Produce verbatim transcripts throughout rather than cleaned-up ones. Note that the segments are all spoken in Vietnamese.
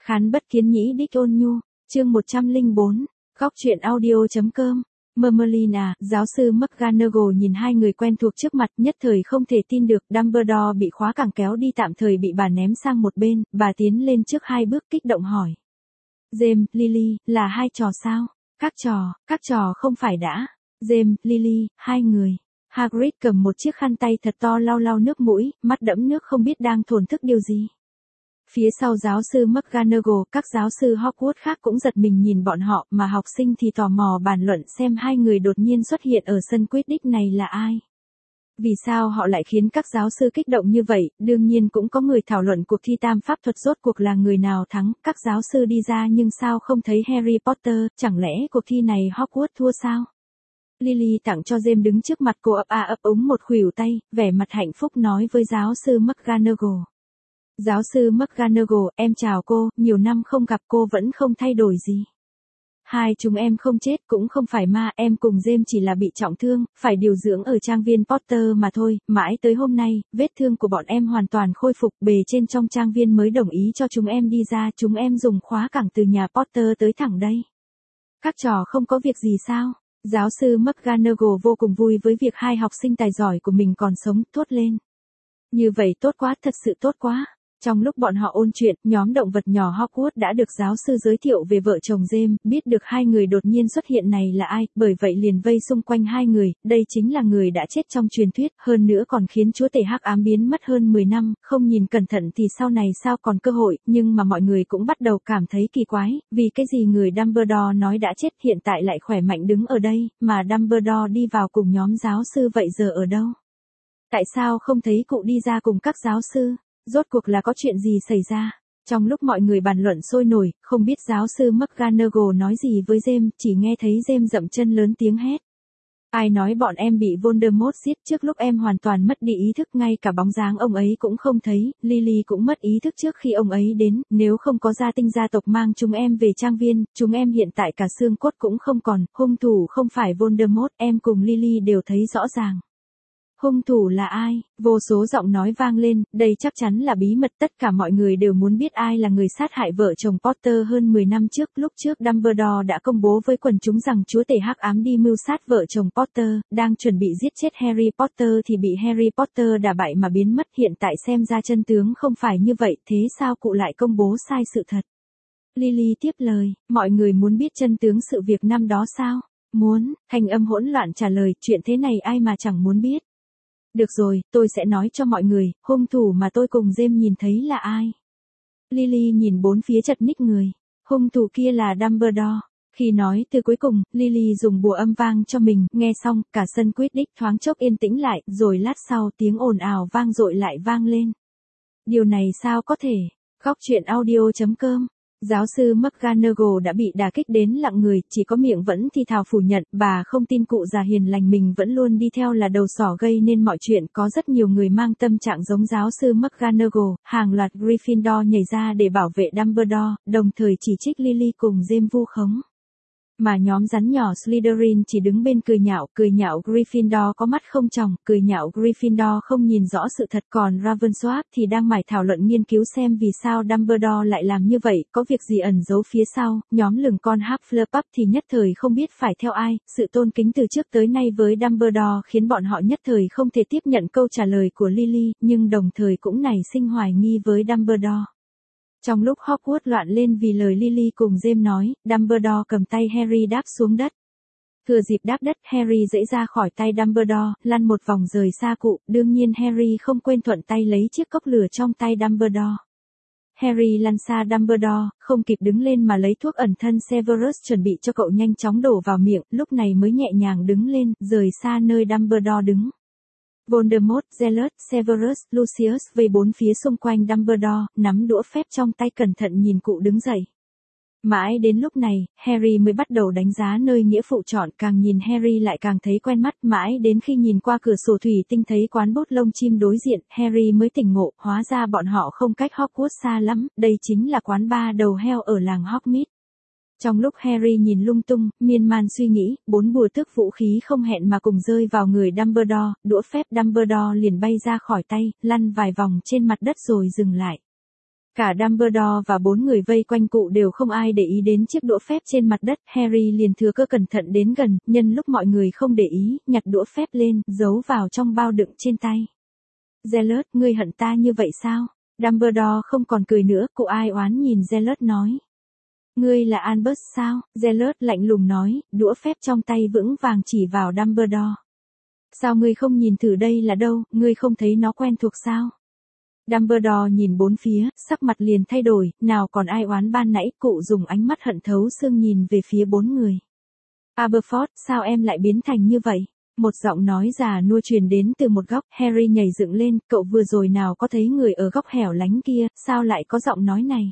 Khán bất kiến nhĩ đích ôn nhu, chương một trăm lẻ bốn, góc truyện audio.com. Mermelina, giáo sư McGonagall nhìn hai người quen thuộc trước mặt, nhất thời không thể tin được. Dumbledore bị khóa cảng kéo đi, tạm thời bị bà ném sang một bên, bà tiến lên trước hai bước kích động hỏi. James, Lily, là hai trò sao? Các trò, các trò không phải đã. James, Lily, hai người. Hagrid cầm một chiếc khăn tay thật to lau lau nước mũi, mắt đẫm nước không biết đang thổn thức điều gì. Phía sau giáo sư McGonagall, các giáo sư Hogwarts khác cũng giật mình nhìn bọn họ, mà học sinh thì tò mò bàn luận xem hai người đột nhiên xuất hiện ở sân Quidditch này là ai. Vì sao họ lại khiến các giáo sư kích động như vậy? Đương nhiên cũng có người thảo luận cuộc thi tam pháp thuật rốt cuộc là người nào thắng. Các giáo sư đi ra nhưng sao không thấy Harry Potter, chẳng lẽ cuộc thi này Hogwarts thua sao? Lily tặng cho James đứng trước mặt cô ấp a ấp úng một khuỷu tay, vẻ mặt hạnh phúc nói với giáo sư McGonagall. Giáo sư McGonagall, em chào cô, nhiều năm không gặp cô vẫn không thay đổi gì. Hai chúng em không chết cũng không phải ma, em cùng James chỉ là bị trọng thương, phải điều dưỡng ở trang viên Potter mà thôi, mãi tới hôm nay, vết thương của bọn em hoàn toàn khôi phục, bề trên trong trang viên mới đồng ý cho chúng em đi ra, chúng em dùng khóa cảng từ nhà Potter tới thẳng đây. Các trò không có việc gì sao? Giáo sư McGonagall vô cùng vui với việc hai học sinh tài giỏi của mình còn sống, thốt lên. Như vậy tốt quá, thật sự tốt quá. Trong lúc bọn họ ôn chuyện, nhóm động vật nhỏ Hogwarts đã được giáo sư giới thiệu về vợ chồng James, biết được hai người đột nhiên xuất hiện này là ai, bởi vậy liền vây xung quanh hai người, đây chính là người đã chết trong truyền thuyết, hơn nữa còn khiến chúa tể hắc ám biến mất hơn mười năm, không nhìn cẩn thận thì sau này sao còn cơ hội, nhưng mà mọi người cũng bắt đầu cảm thấy kỳ quái, vì cái gì người Dumbledore nói đã chết hiện tại lại khỏe mạnh đứng ở đây, mà Dumbledore đi vào cùng nhóm giáo sư vậy giờ ở đâu? Tại sao không thấy cụ đi ra cùng các giáo sư? Rốt cuộc là có chuyện gì xảy ra? Trong lúc mọi người bàn luận sôi nổi, không biết giáo sư McGonagall nói gì với James, chỉ nghe thấy James dậm chân lớn tiếng hét. Ai nói bọn em bị Voldemort giết, trước lúc em hoàn toàn mất đi ý thức, ngay cả bóng dáng ông ấy cũng không thấy, Lily cũng mất ý thức trước khi ông ấy đến, nếu không có gia tinh gia tộc mang chúng em về trang viên, chúng em hiện tại cả xương cốt cũng không còn, hung thủ không phải Voldemort, em cùng Lily đều thấy rõ ràng. Hung thủ là ai? Vô số giọng nói vang lên, đây chắc chắn là bí mật, tất cả mọi người đều muốn biết ai là người sát hại vợ chồng Potter hơn mười năm trước. Lúc trước Dumbledore đã công bố với quần chúng rằng chúa tể hắc ám đi mưu sát vợ chồng Potter, đang chuẩn bị giết chết Harry Potter thì bị Harry Potter đả bại mà biến mất, hiện tại xem ra chân tướng không phải như vậy, thế sao cụ lại công bố sai sự thật? Lily tiếp lời, mọi người muốn biết chân tướng sự việc năm đó sao? Muốn, thanh âm hỗn loạn trả lời, chuyện thế này ai mà chẳng muốn biết. Được rồi, tôi sẽ nói cho mọi người, hung thủ mà tôi cùng James nhìn thấy là ai. Lily nhìn bốn phía chật ních người. Hung thủ kia là Dumbledore. Khi nói từ cuối cùng, Lily dùng bùa âm vang cho mình, nghe xong, cả sân Quidditch thoáng chốc yên tĩnh lại, rồi lát sau tiếng ồn ào vang dội lại vang lên. Điều này sao có thể? Góc truyện audio.com. Giáo sư McGonagall đã bị đả kích đến lặng người, chỉ có miệng vẫn thì thào phủ nhận, bà không tin cụ già hiền lành mình vẫn luôn đi theo là đầu sỏ gây nên mọi chuyện, có rất nhiều người mang tâm trạng giống giáo sư McGonagall, hàng loạt Gryffindor nhảy ra để bảo vệ Dumbledore, đồng thời chỉ trích Lily cùng James vu khống. Mà nhóm rắn nhỏ Slytherin chỉ đứng bên cười nhạo, cười nhạo Gryffindor có mắt không tròng, cười nhạo Gryffindor không nhìn rõ sự thật, còn Ravenclaw thì đang mải thảo luận nghiên cứu xem vì sao Dumbledore lại làm như vậy, có việc gì ẩn giấu phía sau, nhóm lừng con Hufflepuff thì nhất thời không biết phải theo ai, sự tôn kính từ trước tới nay với Dumbledore khiến bọn họ nhất thời không thể tiếp nhận câu trả lời của Lily, nhưng đồng thời cũng nảy sinh hoài nghi với Dumbledore. Trong lúc Hogwarts loạn lên vì lời Lily cùng James nói, Dumbledore cầm tay Harry đáp xuống đất. Thừa dịp đáp đất, Harry dễ ra khỏi tay Dumbledore, lăn một vòng rời xa cụ, đương nhiên Harry không quên thuận tay lấy chiếc cốc lửa trong tay Dumbledore. Harry lăn xa Dumbledore, không kịp đứng lên mà lấy thuốc ẩn thân Severus chuẩn bị cho cậu nhanh chóng đổ vào miệng, lúc này mới nhẹ nhàng đứng lên, rời xa nơi Dumbledore đứng. Voldemort, Zealot, Severus, Lucius vây bốn phía xung quanh Dumbledore, nắm đũa phép trong tay cẩn thận nhìn cụ đứng dậy. Mãi đến lúc này, Harry mới bắt đầu đánh giá nơi nghĩa phụ chọn, càng nhìn Harry lại càng thấy quen mắt, mãi đến khi nhìn qua cửa sổ thủy tinh thấy quán bút lông chim đối diện, Harry mới tỉnh ngộ, hóa ra bọn họ không cách Hogwarts xa lắm, đây chính là quán bar đầu heo ở làng Hogsmeade. Trong lúc Harry nhìn lung tung, miên man suy nghĩ, bốn bùa tước vũ khí không hẹn mà cùng rơi vào người Dumbledore, đũa phép Dumbledore liền bay ra khỏi tay, lăn vài vòng trên mặt đất rồi dừng lại. Cả Dumbledore và bốn người vây quanh cụ đều không ai để ý đến chiếc đũa phép trên mặt đất, Harry liền thừa cơ cẩn thận đến gần, nhân lúc mọi người không để ý, nhặt đũa phép lên, giấu vào trong bao đựng trên tay. Zealot, ngươi hận ta như vậy sao? Dumbledore không còn cười nữa, cụ ai oán nhìn Zealot nói. Ngươi là Albus sao? Zealot lạnh lùng nói, đũa phép trong tay vững vàng chỉ vào Dumbledore. Sao ngươi không nhìn thử đây là đâu, ngươi không thấy nó quen thuộc sao? Dumbledore nhìn bốn phía, sắc mặt liền thay đổi, nào còn ai oán ban nãy, cụ dùng ánh mắt hận thấu xương nhìn về phía bốn người. Aberforth, sao em lại biến thành như vậy? Một giọng nói già nua truyền đến từ một góc, Harry nhảy dựng lên, cậu vừa rồi nào có thấy người ở góc hẻo lánh kia, sao lại có giọng nói này?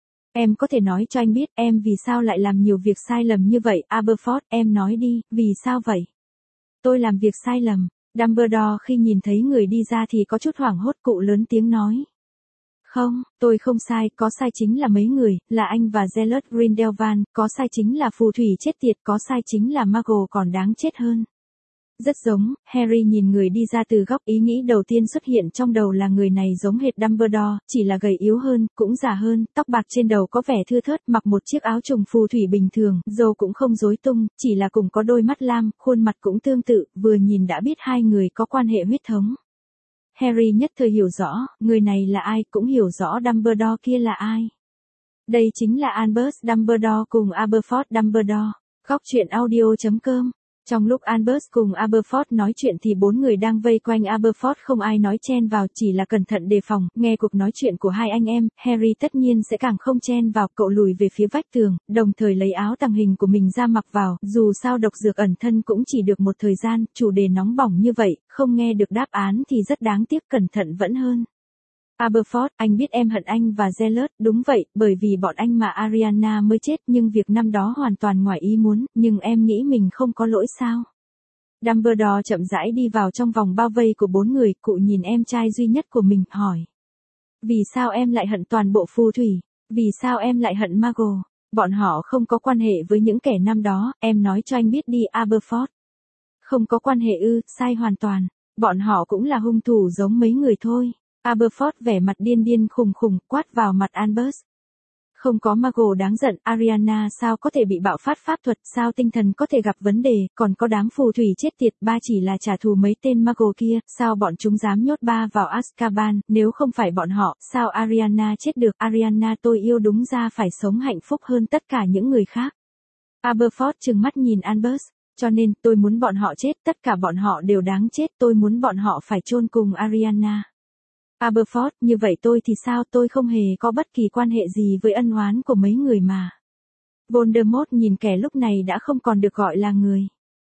Em có thể nói cho anh biết, em vì sao lại làm nhiều việc sai lầm như vậy, Aberforth, em nói đi, vì sao vậy? Tôi làm việc sai lầm. Dumbledore khi nhìn thấy người đi ra thì có chút hoảng hốt, cụ lớn tiếng nói. Không, tôi không sai, có sai chính là mấy người, là anh và Zealot Grindelwald, có sai chính là phù thủy chết tiệt, có sai chính là Muggle còn đáng chết hơn. Rất giống, Harry nhìn người đi ra từ góc, ý nghĩ đầu tiên xuất hiện trong đầu là người này giống hệt Dumbledore, chỉ là gầy yếu hơn, cũng già hơn, tóc bạc trên đầu có vẻ thưa thớt, mặc một chiếc áo trùng phù thủy bình thường, râu cũng không rối tung, chỉ là cùng có đôi mắt lam, khuôn mặt cũng tương tự, vừa nhìn đã biết hai người có quan hệ huyết thống. Harry nhất thời hiểu rõ, người này là ai, cũng hiểu rõ Dumbledore kia là ai. Đây chính là Albus Dumbledore cùng Aberforth Dumbledore. Góc truyện audio chấm com. Trong lúc Albus cùng Aberforth nói chuyện thì bốn người đang vây quanh Aberforth không ai nói chen vào, chỉ là cẩn thận đề phòng, nghe cuộc nói chuyện của hai anh em, Harry tất nhiên sẽ càng không chen vào, cậu lùi về phía vách tường, đồng thời lấy áo tàng hình của mình ra mặc vào, dù sao độc dược ẩn thân cũng chỉ được một thời gian, chủ đề nóng bỏng như vậy, không nghe được đáp án thì rất đáng tiếc, cẩn thận vẫn hơn. Aberforth, anh biết em hận anh và Zealot, đúng vậy, bởi vì bọn anh mà Ariana mới chết, nhưng việc năm đó hoàn toàn ngoài ý muốn, nhưng em nghĩ mình không có lỗi sao? Dumbledore chậm rãi đi vào trong vòng bao vây của bốn người, cụ nhìn em trai duy nhất của mình, hỏi. Vì sao em lại hận toàn bộ phù thủy? Vì sao em lại hận Muggle? Bọn họ không có quan hệ với những kẻ năm đó, em nói cho anh biết đi Aberforth. Không có quan hệ ư, sai hoàn toàn. Bọn họ cũng là hung thủ giống mấy người thôi. Aberforth vẻ mặt điên điên khùng khùng, quát vào mặt Albus. Không có Muggle đáng giận, Ariana sao có thể bị bạo phát pháp thuật, sao tinh thần có thể gặp vấn đề, còn có đám phù thủy chết tiệt, ba chỉ là trả thù mấy tên Muggle kia, sao bọn chúng dám nhốt ba vào Azkaban, nếu không phải bọn họ, sao Ariana chết được, Ariana tôi yêu đúng ra phải sống hạnh phúc hơn tất cả những người khác. Aberforth trừng mắt nhìn Albus, cho nên tôi muốn bọn họ chết, tất cả bọn họ đều đáng chết, tôi muốn bọn họ phải chôn cùng Ariana. Aberforth, như vậy tôi thì sao, tôi không hề có bất kỳ quan hệ gì với ân oán của mấy người mà. Voldemort nhìn kẻ lúc này đã không còn được gọi là người.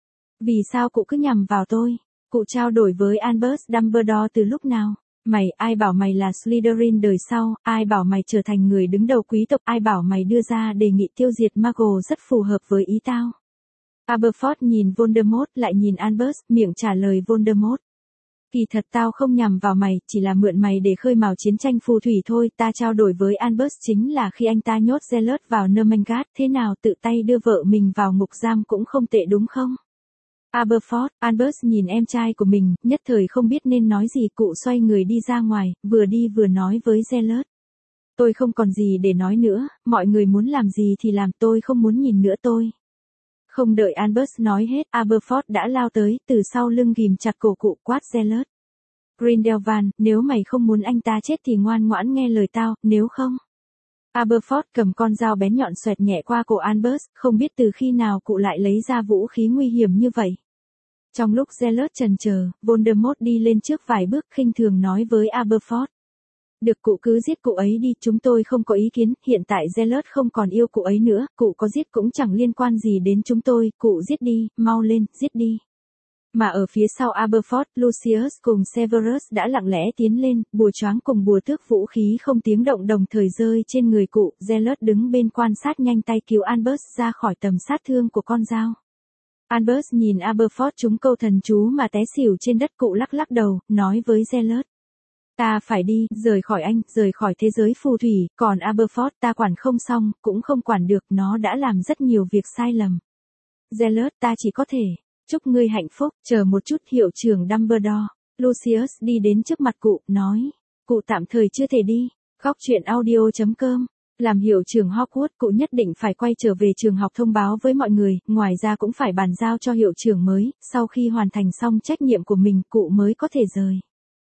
Vì sao cụ cứ nhằm vào tôi? Cụ trao đổi với Albus Dumbledore từ lúc nào? Mày, ai bảo mày là Slytherin đời sau, ai bảo mày trở thành người đứng đầu quý tộc, ai bảo mày đưa ra đề nghị tiêu diệt Muggle rất phù hợp với ý tao. Aberforth nhìn Voldemort lại nhìn Albus, miệng trả lời Voldemort. Kỳ thật tao không nhằm vào mày, chỉ là mượn mày để khơi mào chiến tranh phù thủy thôi, ta trao đổi với Albus chính là khi anh ta nhốt Zealot vào Nermangard, thế nào tự tay đưa vợ mình vào ngục giam cũng không tệ đúng không? Aberforth, Albus nhìn em trai của mình, nhất thời không biết nên nói gì, cụ xoay người đi ra ngoài, vừa đi vừa nói với Zealot. Tôi không còn gì để nói nữa, mọi người muốn làm gì thì làm, tôi không muốn nhìn nữa tôi. Không đợi Albus nói hết, Aberforth đã lao tới, từ sau lưng ghim chặt cổ cụ, quát Zealot. Grindelwald, nếu mày không muốn anh ta chết thì ngoan ngoãn nghe lời tao, nếu không. Aberforth cầm con dao bén nhọn xoẹt nhẹ qua cổ Albus, không biết từ khi nào cụ lại lấy ra vũ khí nguy hiểm như vậy. Trong lúc Zealot chần chờ, Voldemort đi lên trước vài bước khinh thường nói với Aberforth. Được, cụ cứ giết cụ ấy đi, chúng tôi không có ý kiến, hiện tại Zealot không còn yêu cụ ấy nữa, cụ có giết cũng chẳng liên quan gì đến chúng tôi, cụ giết đi, mau lên, giết đi. Mà ở phía sau Aberforth, Lucius cùng Severus đã lặng lẽ tiến lên, bùa choáng cùng bùa tước vũ khí không tiếng động đồng thời rơi trên người cụ, Zealot đứng bên quan sát nhanh tay cứu Albus ra khỏi tầm sát thương của con dao. Albus nhìn Aberforth trúng câu thần chú mà té xỉu trên đất, cụ lắc lắc đầu, nói với Zealot. Ta phải đi, rời khỏi anh, rời khỏi thế giới phù thủy, còn Aberforth ta quản không xong, cũng không quản được, nó đã làm rất nhiều việc sai lầm. Zealot, ta chỉ có thể, chúc ngươi hạnh phúc, chờ một chút, hiệu trưởng Dumbledore. Lucius đi đến trước mặt cụ, nói, cụ tạm thời chưa thể đi. Góc truyện audio chấm com. Làm hiệu trưởng Hogwarts, cụ nhất định phải quay trở về trường học thông báo với mọi người, ngoài ra cũng phải bàn giao cho hiệu trưởng mới, sau khi hoàn thành xong trách nhiệm của mình, cụ mới có thể rời.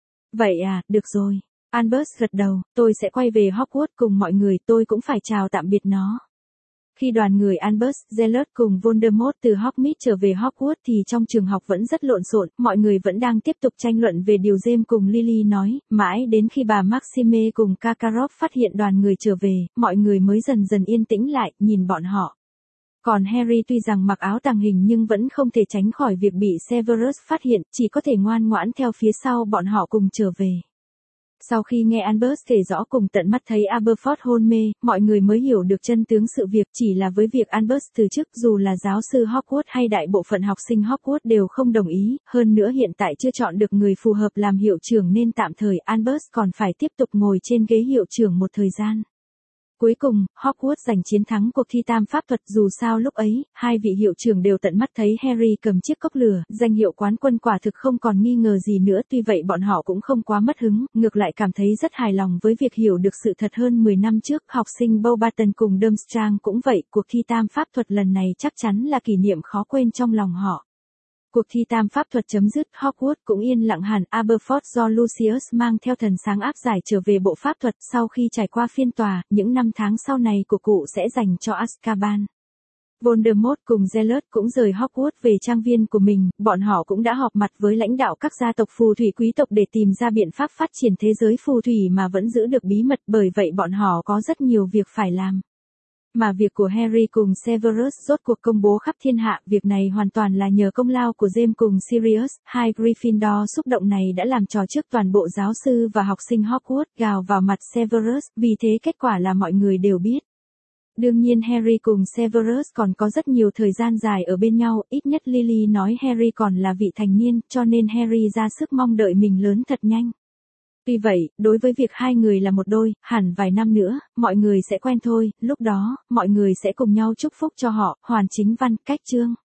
Vậy à, được rồi. Albus gật đầu, tôi sẽ quay về Hogwarts cùng mọi người, tôi cũng phải chào tạm biệt nó. Khi đoàn người Albus, Zealot cùng Voldemort từ Hogsmeade trở về Hogwarts thì trong trường học vẫn rất lộn xộn, mọi người vẫn đang tiếp tục tranh luận về điều James cùng Lily nói, mãi đến khi bà Maxime cùng Karkaroff phát hiện đoàn người trở về, mọi người mới dần dần yên tĩnh lại, nhìn bọn họ. Còn Harry tuy rằng mặc áo tàng hình nhưng vẫn không thể tránh khỏi việc bị Severus phát hiện, chỉ có thể ngoan ngoãn theo phía sau bọn họ cùng trở về. Sau khi nghe Albus kể rõ cùng tận mắt thấy Aberforth hôn mê, mọi người mới hiểu được chân tướng sự việc, chỉ là với việc Albus từ chức, dù là giáo sư Hogwarts hay đại bộ phận học sinh Hogwarts đều không đồng ý, hơn nữa hiện tại chưa chọn được người phù hợp làm hiệu trưởng nên tạm thời Albus còn phải tiếp tục ngồi trên ghế hiệu trưởng một thời gian. Cuối cùng, Hogwarts giành chiến thắng cuộc thi tam pháp thuật, dù sao lúc ấy, hai vị hiệu trưởng đều tận mắt thấy Harry cầm chiếc cốc lửa, danh hiệu quán quân quả thực không còn nghi ngờ gì nữa, tuy vậy bọn họ cũng không quá mất hứng, ngược lại cảm thấy rất hài lòng với việc hiểu được sự thật hơn mười năm trước, học sinh Beauxbaton cùng Durmstrang cũng vậy, cuộc thi tam pháp thuật lần này chắc chắn là kỷ niệm khó quên trong lòng họ. Cuộc thi tam pháp thuật chấm dứt, Hogwarts cũng yên lặng hẳn, Aberforth do Lucius mang theo thần sáng áp giải trở về bộ pháp thuật, sau khi trải qua phiên tòa, những năm tháng sau này của cụ sẽ dành cho Azkaban. Voldemort cùng Zealot cũng rời Hogwarts về trang viên của mình, bọn họ cũng đã họp mặt với lãnh đạo các gia tộc phù thủy quý tộc để tìm ra biện pháp phát triển thế giới phù thủy mà vẫn giữ được bí mật, bởi vậy bọn họ có rất nhiều việc phải làm. Mà việc của Harry cùng Severus rốt cuộc công bố khắp thiên hạ, việc này hoàn toàn là nhờ công lao của James cùng Sirius, hai Gryffindor. Xúc động này đã làm trò trước toàn bộ giáo sư và học sinh Hogwarts, gào vào mặt Severus, vì thế kết quả là mọi người đều biết. Đương nhiên Harry cùng Severus còn có rất nhiều thời gian dài ở bên nhau, ít nhất Lily nói Harry còn là vị thành niên, cho nên Harry ra sức mong đợi mình lớn thật nhanh. Tuy vậy, đối với việc hai người là một đôi, hẳn vài năm nữa, mọi người sẽ quen thôi, lúc đó, mọi người sẽ cùng nhau chúc phúc cho họ. Hoàn Chính Văn, Cách Chương.